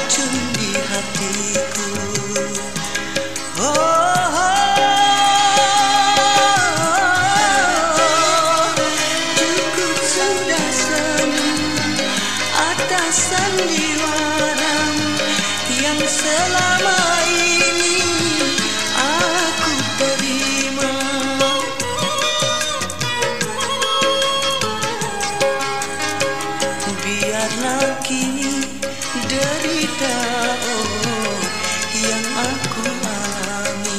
racun di hatiku. Cukup sudah senyum atas sandiwaramu yang selama ini aku terima. Biarlah kini derita yang aku alami.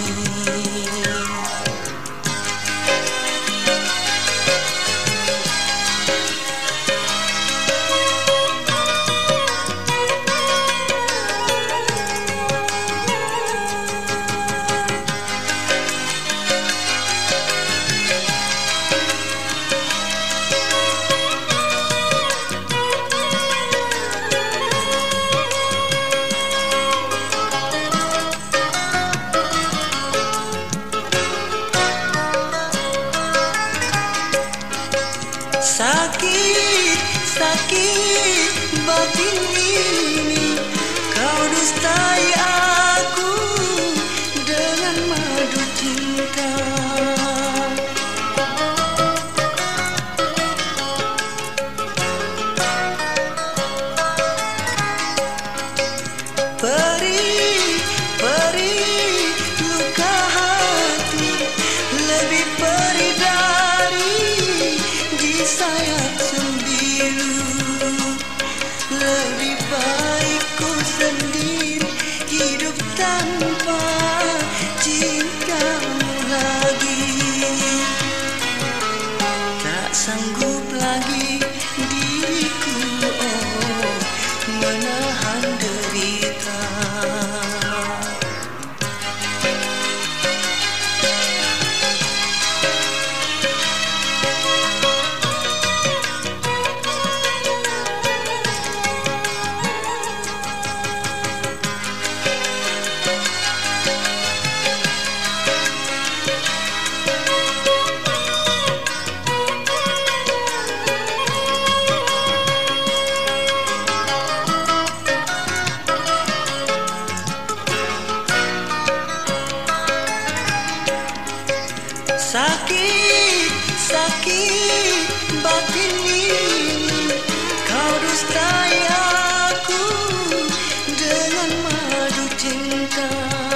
Sakit, sakit batin ini, kau dustai aku dengan madu cinta. Perih, perih luka hati, lebih perih dari sayap sembilu. Lebih baik ku sendiri hidup tanpa cintamu lagi. Tak sanggup lagi diriku menahan derita. Sakit, sakit batin ini, kau dustai aku dengan madu cinta.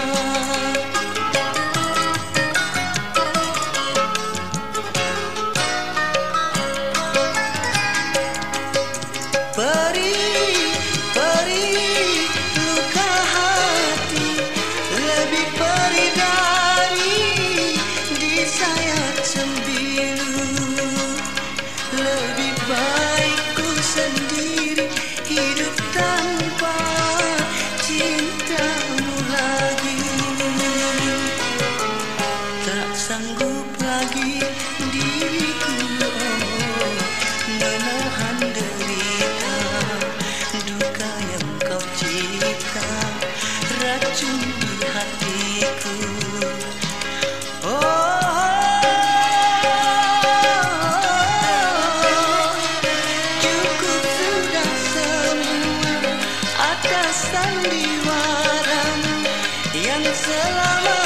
Perih, perih luka hati, lebih perih dari sayap sembilu. Lebih baik ku sendiri hidup tanpa cintamu lagi. Tak sanggup lagi diriku menahan derita. Duka yang kau cipta racun di hatiku. Sandiwaramu yang selama